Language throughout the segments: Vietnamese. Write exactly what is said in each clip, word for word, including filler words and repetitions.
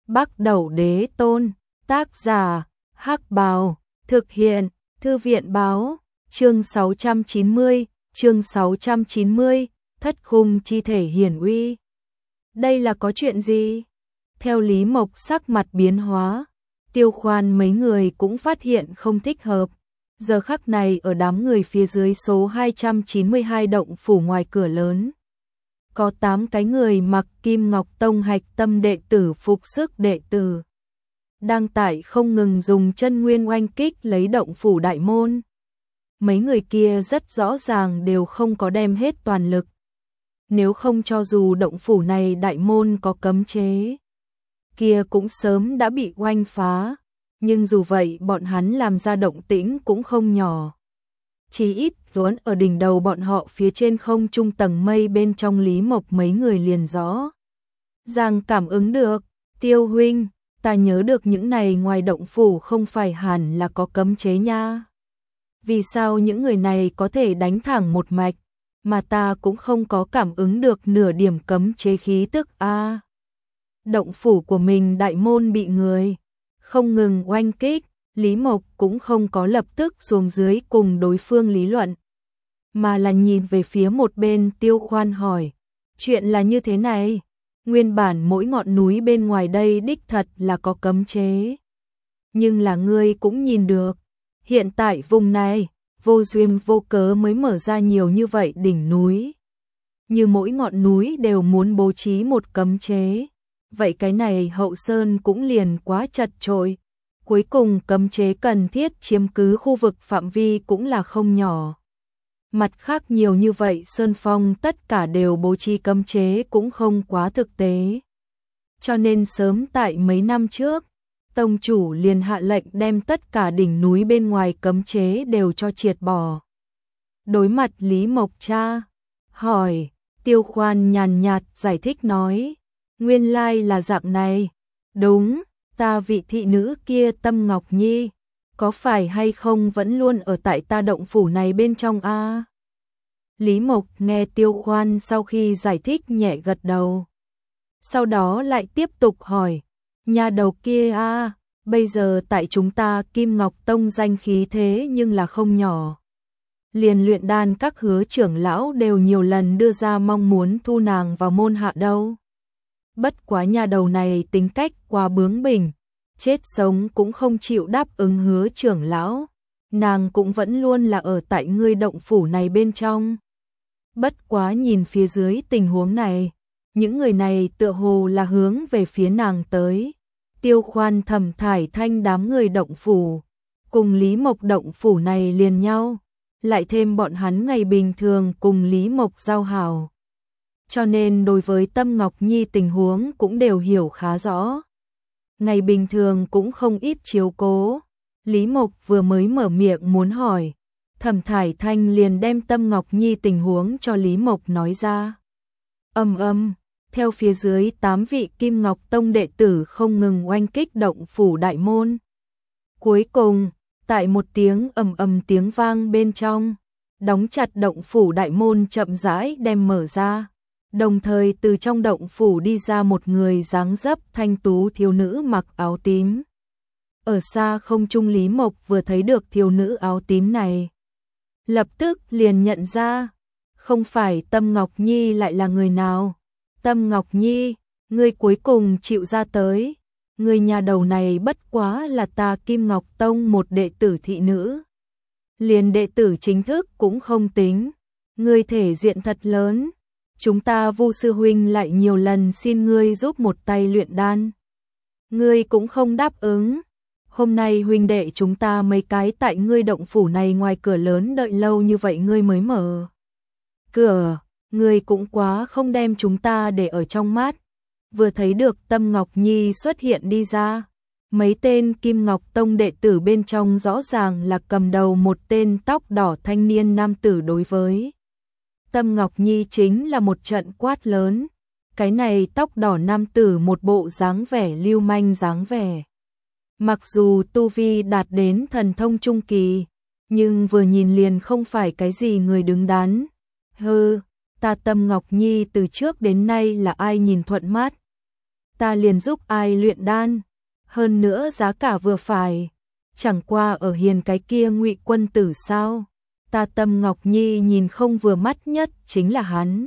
Bắc Đẩu Đế Tôn, tác giả, Hắc Bào, thực hiện, Thư viện báo, chương sáu trăm chín mươi, chương sáu trăm chín mươi, thất khung chi thể hiển uy. Đây là có chuyện gì? Theo Lý Mộc sắc mặt biến hóa, Tiêu Khoan mấy người cũng phát hiện không thích hợp. Giờ khắc này ở đám người phía dưới số hai trăm chín mươi hai động phủ ngoài cửa lớn, có tám cái người mặc Kim Ngọc Tông hạch tâm đệ tử phục sức đệ tử, đang tại không ngừng dùng chân nguyên oanh kích lấy động phủ đại môn. Mấy người kia rất rõ ràng đều không có đem hết toàn lực. Nếu không cho dù động phủ này đại môn có cấm chế, kia cũng sớm đã bị oanh phá. Nhưng dù vậy bọn hắn làm ra động tĩnh cũng không nhỏ. Chỉ ít vốn ở đỉnh đầu bọn họ phía trên không trung tầng mây bên trong Lý Mộc mấy người liền rõ ràng cảm ứng được. Tiêu huynh, ta nhớ được những này ngoài động phủ không phải hẳn là có cấm chế nha. Vì sao những người này có thể đánh thẳng một mạch, mà ta cũng không có cảm ứng được nửa điểm cấm chế khí tức a? À, động phủ của mình đại môn bị người không ngừng oanh kích, Lý Mộc cũng không có lập tức xuống dưới cùng đối phương lý luận, mà là nhìn về phía một bên Tiêu Khoan hỏi, chuyện là như thế này, nguyên bản mỗi ngọn núi bên ngoài đây đích thật là có cấm chế. Nhưng là ngươi cũng nhìn được, hiện tại vùng này, vô duyên vô cớ mới mở ra nhiều như vậy đỉnh núi. Như mỗi ngọn núi đều muốn bố trí một cấm chế. Vậy cái này hậu sơn cũng liền quá chật chội. Cuối cùng cấm chế cần thiết chiếm cứ khu vực phạm vi cũng là không nhỏ. Mặt khác nhiều như vậy sơn phong tất cả đều bố trí cấm chế cũng không quá thực tế. Cho nên sớm tại mấy năm trước, tông chủ liền hạ lệnh đem tất cả đỉnh núi bên ngoài cấm chế đều cho triệt bỏ. Đối mặt Lý Mộc cha hỏi, Tiêu Khoan nhàn nhạt giải thích nói, nguyên lai là dạng này. Đúng, ta vị thị nữ kia Tâm Ngọc Nhi, có phải hay không vẫn luôn ở tại ta động phủ này bên trong a? À? Lý Mộc nghe Tiêu Khoan sau khi giải thích nhẹ gật đầu. Sau đó lại tiếp tục hỏi, nhà đầu kia a, à, bây giờ tại chúng ta Kim Ngọc Tông danh khí thế nhưng là không nhỏ. Liền luyện đan các hứa trưởng lão đều nhiều lần đưa ra mong muốn thu nàng vào môn hạ đâu. Bất quá nhà đầu này tính cách quá bướng bỉnh, chết sống cũng không chịu đáp ứng hứa trưởng lão, nàng cũng vẫn luôn là ở tại ngươi động phủ này bên trong. Bất quá nhìn phía dưới tình huống này, những người này tựa hồ là hướng về phía nàng tới. Tiêu Khoan thầm thải thanh đám người động phủ, cùng Lý Mộc động phủ này liền nhau, lại thêm bọn hắn ngày bình thường cùng Lý Mộc giao hảo. Cho nên đối với Tâm Ngọc Nhi tình huống cũng đều hiểu khá rõ. Ngày bình thường cũng không ít chiếu cố. Lý Mộc vừa mới mở miệng muốn hỏi, Thẩm Thải Thanh liền đem Tâm Ngọc Nhi tình huống cho Lý Mộc nói ra. Âm âm, theo phía dưới tám vị Kim Ngọc Tông đệ tử không ngừng oanh kích động phủ đại môn. Cuối cùng, tại một tiếng ầm ầm tiếng vang bên trong, đóng chặt động phủ đại môn chậm rãi đem mở ra. Đồng thời từ trong động phủ đi ra một người dáng dấp thanh tú thiếu nữ mặc áo tím. Ở xa không trung Lý Mộc vừa thấy được thiếu nữ áo tím này, lập tức liền nhận ra, không phải Tâm Ngọc Nhi lại là người nào. Tâm Ngọc Nhi, ngươi cuối cùng chịu ra tới, người nhà đầu này bất quá là ta Kim Ngọc Tông một đệ tử thị nữ. Liền đệ tử chính thức cũng không tính, ngươi thể diện thật lớn. Chúng ta Vu sư huynh lại nhiều lần xin ngươi giúp một tay luyện đan, ngươi cũng không đáp ứng. Hôm nay huynh đệ chúng ta mấy cái tại ngươi động phủ này ngoài cửa lớn đợi lâu như vậy ngươi mới mở cửa, ngươi cũng quá không đem chúng ta để ở trong mắt. Vừa thấy được Tâm Ngọc Nhi xuất hiện đi ra, mấy tên Kim Ngọc Tông đệ tử bên trong rõ ràng là cầm đầu một tên tóc đỏ thanh niên nam tử đối với Tâm Ngọc Nhi chính là một trận quát lớn. Cái này tóc đỏ nam tử một bộ dáng vẻ lưu manh dáng vẻ. Mặc dù tu vi đạt đến thần thông trung kỳ, nhưng vừa nhìn liền không phải cái gì người đứng đắn. Hừ, ta Tâm Ngọc Nhi từ trước đến nay là ai nhìn thuận mắt. ta liền giúp ai luyện đan, hơn nữa giá cả vừa phải, chẳng qua ở hiền cái kia Ngụy quân tử sao? Ta Tâm Ngọc Nhi nhìn không vừa mắt nhất chính là hắn.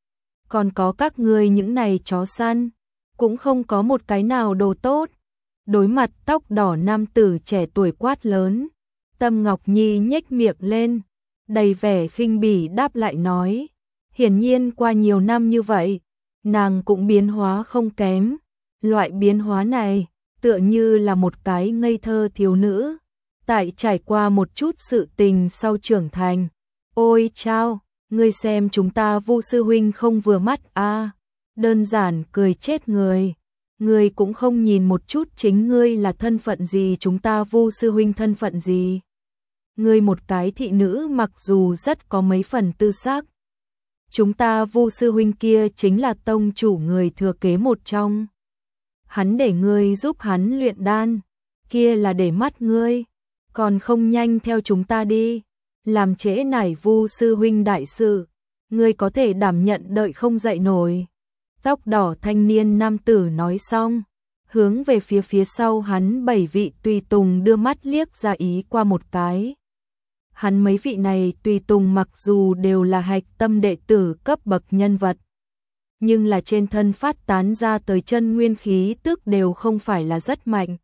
Còn có các ngươi những này chó săn, cũng không có một cái nào đồ tốt. Đối mặt tóc đỏ nam tử trẻ tuổi quát lớn, Tâm Ngọc Nhi nhếch miệng lên, đầy vẻ khinh bỉ đáp lại nói, hiển nhiên qua nhiều năm như vậy, nàng cũng biến hóa không kém, loại biến hóa này tựa như là một cái ngây thơ thiếu nữ, tại trải qua một chút sự tình sau trưởng thành. Ôi chao, ngươi xem chúng ta Vu sư huynh không vừa mắt a, à, đơn giản cười chết người. Ngươi cũng không nhìn một chút chính ngươi là thân phận gì, chúng ta Vu sư huynh thân phận gì. Ngươi một cái thị nữ mặc dù rất có mấy phần tư sắc. Chúng ta Vu sư huynh kia chính là tông chủ người thừa kế một trong. Hắn để ngươi giúp hắn luyện đan, kia là để mắt ngươi, còn không nhanh theo chúng ta đi, làm trễ nải Vu sư huynh đại sự, ngươi có thể đảm nhận đợi không dậy nổi. Tóc đỏ thanh niên nam tử nói xong, hướng về phía phía sau hắn bảy vị tùy tùng đưa mắt liếc ra ý qua một cái. Hắn mấy vị này tùy tùng mặc dù đều là hạch tâm đệ tử cấp bậc nhân vật, nhưng là trên thân phát tán ra tới chân nguyên khí tức đều không phải là rất mạnh.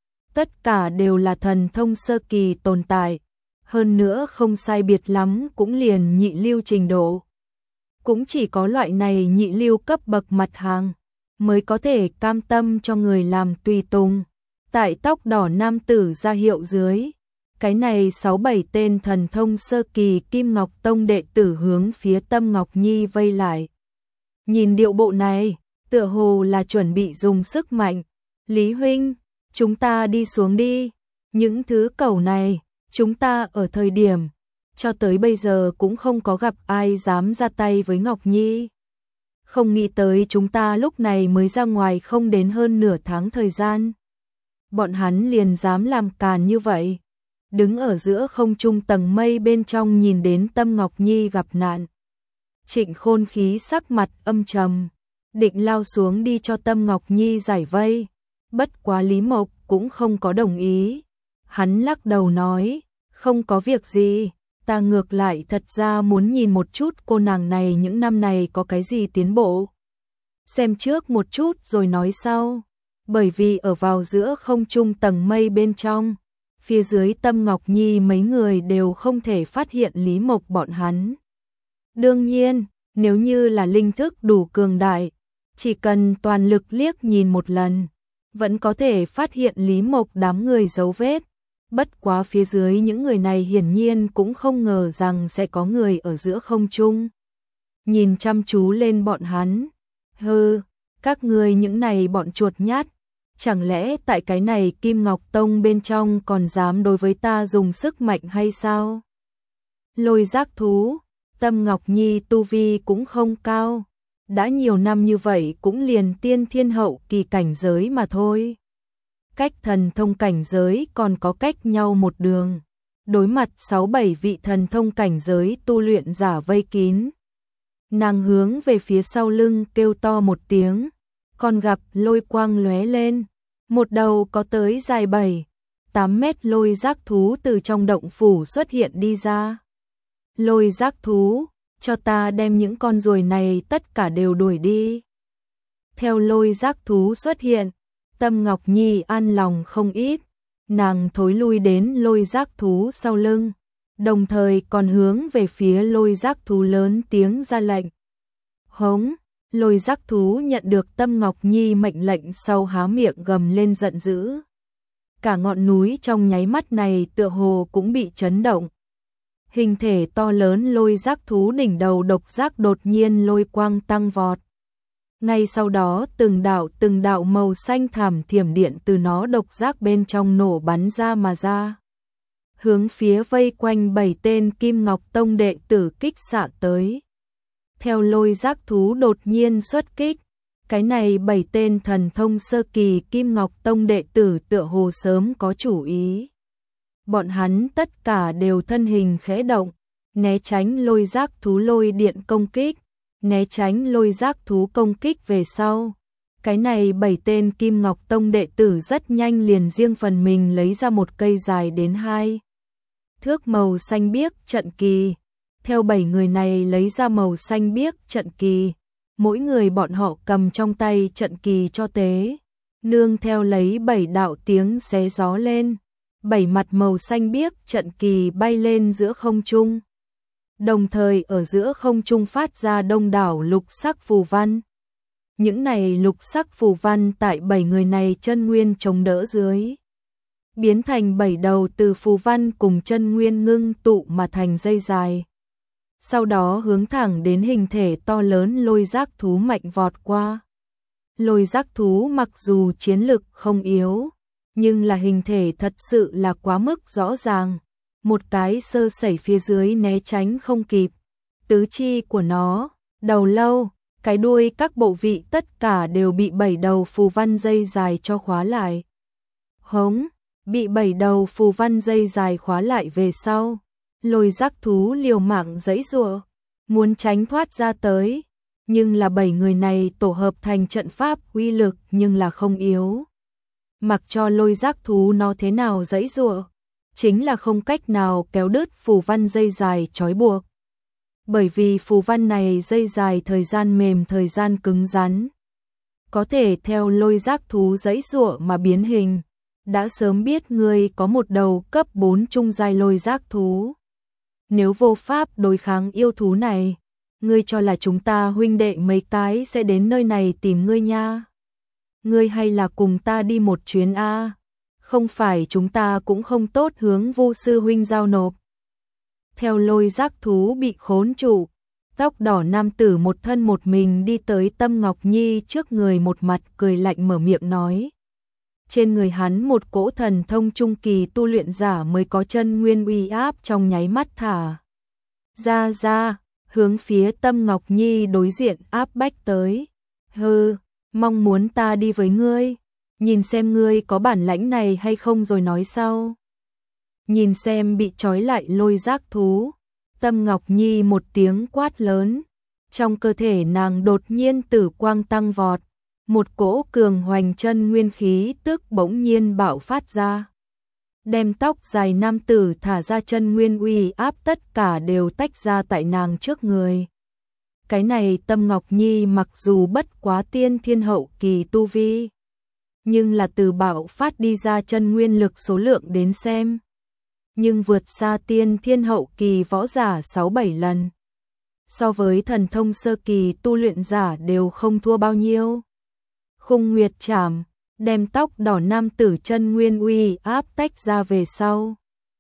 Tất cả đều là thần thông sơ kỳ tồn tại, hơn nữa không sai biệt lắm cũng liền nhị lưu trình độ. Cũng chỉ có loại này nhị lưu cấp bậc mặt hàng mới có thể cam tâm cho người làm tùy tùng. Tại tóc đỏ nam tử ra hiệu dưới, cái này sáu bảy tên thần thông sơ kỳ Kim Ngọc Tông đệ tử hướng phía Tâm Ngọc Nhi vây lại. Nhìn điệu bộ này, tựa hồ là chuẩn bị dùng sức mạnh. Lý huynh, chúng ta đi xuống đi. Những thứ cẩu này, chúng ta ở thời điểm cho tới bây giờ cũng không có gặp ai dám ra tay với Ngọc Nhi. Không nghĩ tới chúng ta lúc này mới ra ngoài không đến hơn nửa tháng thời gian. Bọn hắn liền dám làm càn như vậy. Đứng ở giữa không trung tầng mây bên trong nhìn đến Tâm Ngọc Nhi gặp nạn. Trịnh Khôn khí sắc mặt âm trầm, định lao xuống đi cho Tâm Ngọc Nhi giải vây. Bất quá Lý Mộc cũng không có đồng ý. Hắn lắc đầu nói, không có việc gì. Ta ngược lại thật ra muốn nhìn một chút cô nàng này những năm này có cái gì tiến bộ. Xem trước một chút rồi nói sau. Bởi vì ở vào giữa không trung tầng mây bên trong, phía dưới Tâm Ngọc Nhi mấy người đều không thể phát hiện Lý Mộc bọn hắn. Đương nhiên, nếu như là linh thức đủ cường đại, chỉ cần toàn lực liếc nhìn một lần, vẫn có thể phát hiện Lý Mộc đám người dấu vết. Bất quá phía dưới những người này hiển nhiên cũng không ngờ rằng sẽ có người ở giữa không trung. Nhìn chăm chú lên bọn hắn. Hừ, các ngươi những này bọn chuột nhát. Chẳng lẽ tại cái này Kim Ngọc Tông bên trong còn dám đối với ta dùng sức mạnh hay sao? Lôi giác thú, Tâm Ngọc Nhi tu vi cũng không cao. Đã nhiều năm như vậy cũng liền tiên thiên hậu kỳ cảnh giới mà thôi. Cách thần thông cảnh giới còn có cách nhau một đường. Đối mặt sáu bảy vị thần thông cảnh giới tu luyện giả vây kín. Nàng hướng về phía sau lưng kêu to một tiếng. Còn gặp lôi quang lóe lên. Một đầu có tới dài bảy, tám mét lôi giác thú từ trong động phủ xuất hiện đi ra. Lôi giác thú, cho ta đem những con ruồi này tất cả đều đuổi đi. Theo lôi giác thú xuất hiện, Tâm Ngọc Nhi an lòng không ít, nàng thối lui đến lôi giác thú sau lưng, đồng thời còn hướng về phía lôi giác thú lớn tiếng ra lệnh. Hống, lôi giác thú nhận được Tâm Ngọc Nhi mệnh lệnh sau há miệng gầm lên giận dữ. Cả ngọn núi trong nháy mắt này tựa hồ cũng bị chấn động. Hình thể to lớn lôi giác thú đỉnh đầu độc giác đột nhiên lôi quang tăng vọt. Ngay sau đó từng đạo từng đạo màu xanh thảm thiểm điện từ nó độc giác bên trong nổ bắn ra mà ra. Hướng phía vây quanh bảy tên Kim Ngọc Tông đệ tử kích xạ tới. Theo lôi giác thú đột nhiên xuất kích, cái này bảy tên thần thông sơ kỳ Kim Ngọc Tông đệ tử tựa hồ sớm có chủ ý. Bọn hắn tất cả đều thân hình khẽ động, né tránh lôi giác thú lôi điện công kích. Né tránh lôi giác thú công kích về sau, Cái này bảy tên Kim Ngọc Tông đệ tử rất nhanh liền riêng phần mình lấy ra một cây dài đến hai thước màu xanh biếc trận kỳ. Theo bảy người này lấy ra màu xanh biếc trận kỳ, mỗi người bọn họ cầm trong tay trận kỳ cho tế, nương theo lấy bảy đạo tiếng xé gió lên, bảy mặt màu xanh biếc trận kỳ bay lên giữa không trung. Đồng thời ở giữa không trung phát ra đông đảo lục sắc phù văn. Những này lục sắc phù văn tại bảy người này chân nguyên chống đỡ dưới, biến thành bảy đầu từ phù văn cùng chân nguyên ngưng tụ mà thành dây dài. Sau đó hướng thẳng đến hình thể to lớn lôi giác thú mạnh vọt qua. Lôi giác thú mặc dù chiến lực không yếu, nhưng là hình thể thật sự là quá mức rõ ràng. Một cái sơ sẩy phía dưới né tránh không kịp. Tứ chi của nó, đầu lâu, cái đuôi các bộ vị tất cả đều bị bảy đầu phù văn dây dài cho khóa lại. Hống, bị bảy đầu phù văn dây dài khóa lại về sau. Lôi giác thú liều mạng giãy giụa, muốn tránh thoát ra tới, nhưng là bảy người này tổ hợp thành trận pháp uy lực nhưng là không yếu. Mặc cho lôi giác thú nó thế nào giãy giụa, chính là không cách nào kéo đứt phù văn dây dài trói buộc. Bởi vì phù văn này dây dài thời gian mềm thời gian cứng rắn, có thể theo lôi giác thú giãy giụa mà biến hình. Đã sớm biết ngươi có một đầu cấp bốn trung giai lôi giác thú. Nếu vô pháp đối kháng yêu thú này, ngươi cho là chúng ta huynh đệ mấy cái sẽ đến nơi này tìm ngươi nha. Ngươi hay là cùng ta đi một chuyến a? Không phải chúng ta cũng không tốt hướng Vu sư huynh giao nộp. Theo lôi giác thú bị khốn trụ, tóc đỏ nam tử một thân một mình đi tới Tâm Ngọc Nhi trước người, một mặt cười lạnh mở miệng nói. Trên người hắn một cỗ thần thông trung kỳ tu luyện giả mới có chân nguyên uy áp trong nháy mắt thả ra ra, hướng phía Tâm Ngọc Nhi đối diện áp bách tới. Hừ, mong muốn ta đi với ngươi, nhìn xem ngươi có bản lãnh này hay không rồi nói sau. Nhìn xem bị trói lại lôi giác thú, Tâm Ngọc Nhi một tiếng quát lớn, trong cơ thể nàng đột nhiên tử quang tăng vọt. Một cỗ cường hoành chân nguyên khí tức bỗng nhiên bạo phát ra. Đem tóc dài nam tử thả ra chân nguyên uy áp tất cả đều tách ra tại nàng trước người. Cái này Tâm Ngọc Nhi mặc dù bất quá tiên thiên hậu kỳ tu vi, nhưng là từ bạo phát đi ra chân nguyên lực số lượng đến xem, nhưng vượt xa tiên thiên hậu kỳ võ giả sáu bảy lần. So với thần thông sơ kỳ tu luyện giả đều không thua bao nhiêu. Khung Nguyệt Trảm, đem tóc đỏ nam tử chân nguyên uy áp tách ra về sau.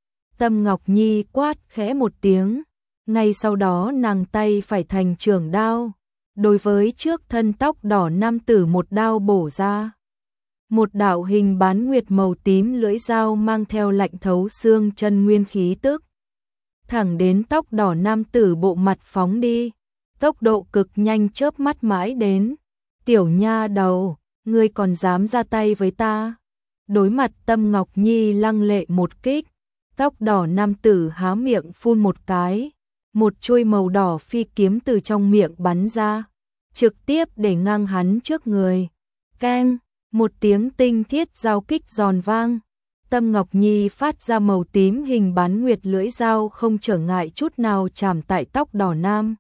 Tâm Ngọc Nhi quát khẽ một tiếng, ngay sau đó nàng tay phải thành trường đao, đối với trước thân tóc đỏ nam tử một đao bổ ra. Một đạo hình bán nguyệt màu tím lưỡi dao mang theo lạnh thấu xương chân nguyên khí tức, thẳng đến tóc đỏ nam tử bộ mặt phóng đi, tốc độ cực nhanh chớp mắt mãi đến. Tiểu nha đầu, ngươi còn dám ra tay với ta? Đối mặt Tâm Ngọc Nhi lăng lệ một kích, tóc đỏ nam tử há miệng phun một cái, một chuôi màu đỏ phi kiếm từ trong miệng bắn ra, trực tiếp để ngang hắn trước người. Keng, một tiếng tinh thiết giao kích giòn vang, Tâm Ngọc Nhi phát ra màu tím hình bán nguyệt lưỡi dao không trở ngại chút nào chạm tại tóc đỏ nam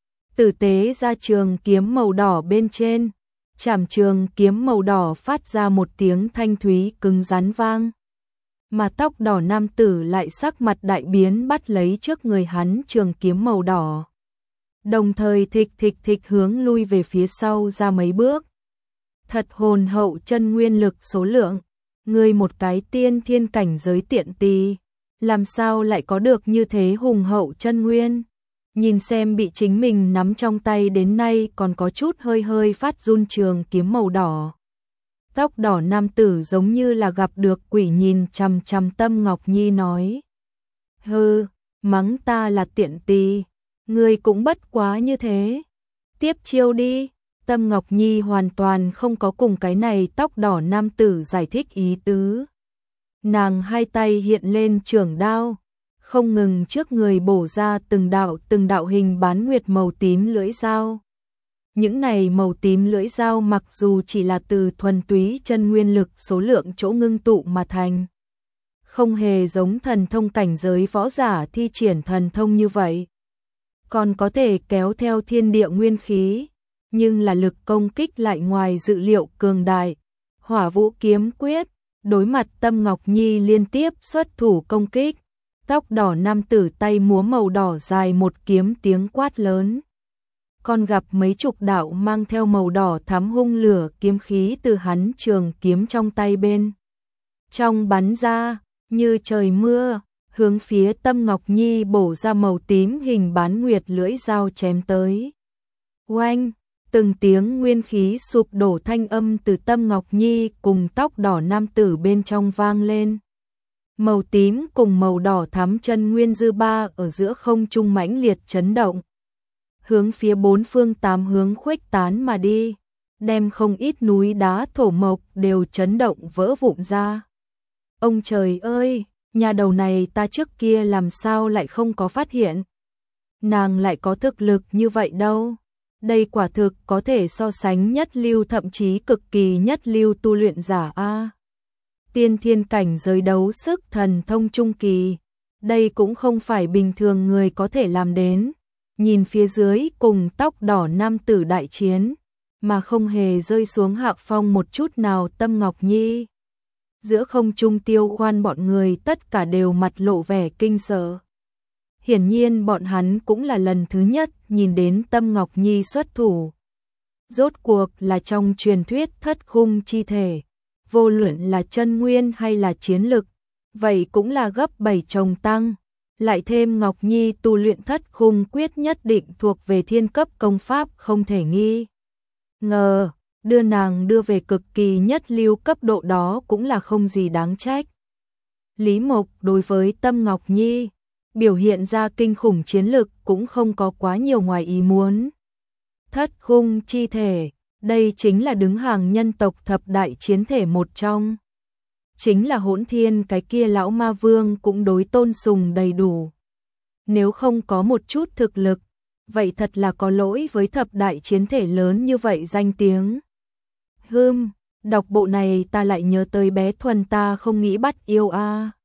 tử tế ra trường kiếm màu đỏ bên trên, chảm trường kiếm màu đỏ phát ra một tiếng thanh thúy cứng rắn vang. Mà tóc đỏ nam tử lại sắc mặt đại biến bắt lấy trước người hắn trường kiếm màu đỏ. Đồng thời thịch thịch thịch hướng lui về phía sau ra mấy bước. Thật hồn hậu chân nguyên lực số lượng, ngươi một cái tiên thiên cảnh giới tiện tì, làm sao lại có được như thế hùng hậu chân nguyên? Nhìn xem bị chính mình nắm trong tay đến nay còn có chút hơi hơi phát run trường kiếm màu đỏ. Tóc đỏ nam tử giống như là gặp được quỷ nhìn chằm chằm Tâm Ngọc Nhi nói. Hừ, mắng ta là tiện tì, ngươi cũng bất quá như thế. Tiếp chiêu đi. Tâm Ngọc Nhi hoàn toàn không có cùng cái này tóc đỏ nam tử giải thích ý tứ. Nàng hai tay hiện lên trường đao, không ngừng trước người bổ ra từng đạo từng đạo hình bán nguyệt màu tím lưỡi dao. Những này màu tím lưỡi dao mặc dù chỉ là từ thuần túy chân nguyên lực số lượng chỗ ngưng tụ mà thành, không hề giống thần thông cảnh giới võ giả thi triển thần thông như vậy, còn có thể kéo theo thiên địa nguyên khí, nhưng là lực công kích lại ngoài dự liệu cường đại. Hỏa Vũ kiếm quyết, đối mặt Tâm Ngọc Nhi liên tiếp xuất thủ công kích, tóc đỏ nam tử tay múa màu đỏ dài một kiếm tiếng quát lớn. Còn gặp mấy chục đạo mang theo màu đỏ thắm hung lửa kiếm khí từ hắn trường kiếm trong tay bên trong bắn ra, như trời mưa, hướng phía Tâm Ngọc Nhi bổ ra màu tím hình bán nguyệt lưỡi dao chém tới. Oanh, từng tiếng nguyên khí sụp đổ thanh âm từ Tâm Ngọc Nhi cùng tóc đỏ nam tử bên trong vang lên. Màu tím cùng màu đỏ thắm chân nguyên dư ba ở giữa không trung mãnh liệt chấn động, hướng phía bốn phương tám hướng khuếch tán mà đi, đem không ít núi đá thổ mộc đều chấn động vỡ vụn ra. Ông trời ơi, nhà đầu này ta trước kia làm sao lại không có phát hiện. Nàng lại có thực lực như vậy đâu. Đây quả thực có thể so sánh nhất lưu thậm chí cực kỳ nhất lưu tu luyện giả a. Tiên thiên cảnh giới đấu sức thần thông trung kỳ, đây cũng không phải bình thường người có thể làm đến. Nhìn phía dưới cùng tóc đỏ nam tử đại chiến, mà không hề rơi xuống hạ phong một chút nào Tâm Ngọc Nhi. Giữa không trung Tiêu Khoan bọn người tất cả đều mặt lộ vẻ kinh sợ. Hiển nhiên bọn hắn cũng là lần thứ nhất nhìn đến Tâm Ngọc Nhi xuất thủ. Rốt cuộc là trong truyền thuyết thất khung chi thể, vô luận là chân nguyên hay là chiến lực, vậy cũng là gấp bảy chồng tăng. Lại thêm Ngọc Nhi tu luyện thất khung quyết nhất định thuộc về thiên cấp công pháp không thể nghi ngờ, đưa nàng đưa về cực kỳ nhất lưu cấp độ đó cũng là không gì đáng trách. Lý Mộc đối với Tâm Ngọc Nhi biểu hiện ra kinh khủng chiến lực cũng không có quá nhiều ngoài ý muốn. Thất khung chi thể, đây chính là đứng hàng nhân tộc thập đại chiến thể một trong. Chính là Hỗn Thiên cái kia lão ma vương cũng đối tôn sùng đầy đủ. Nếu không có một chút thực lực, vậy thật là có lỗi với thập đại chiến thể lớn như vậy danh tiếng. Hừm, đọc bộ này ta lại nhớ tới bé Thuần ta không nghĩ bắt yêu a.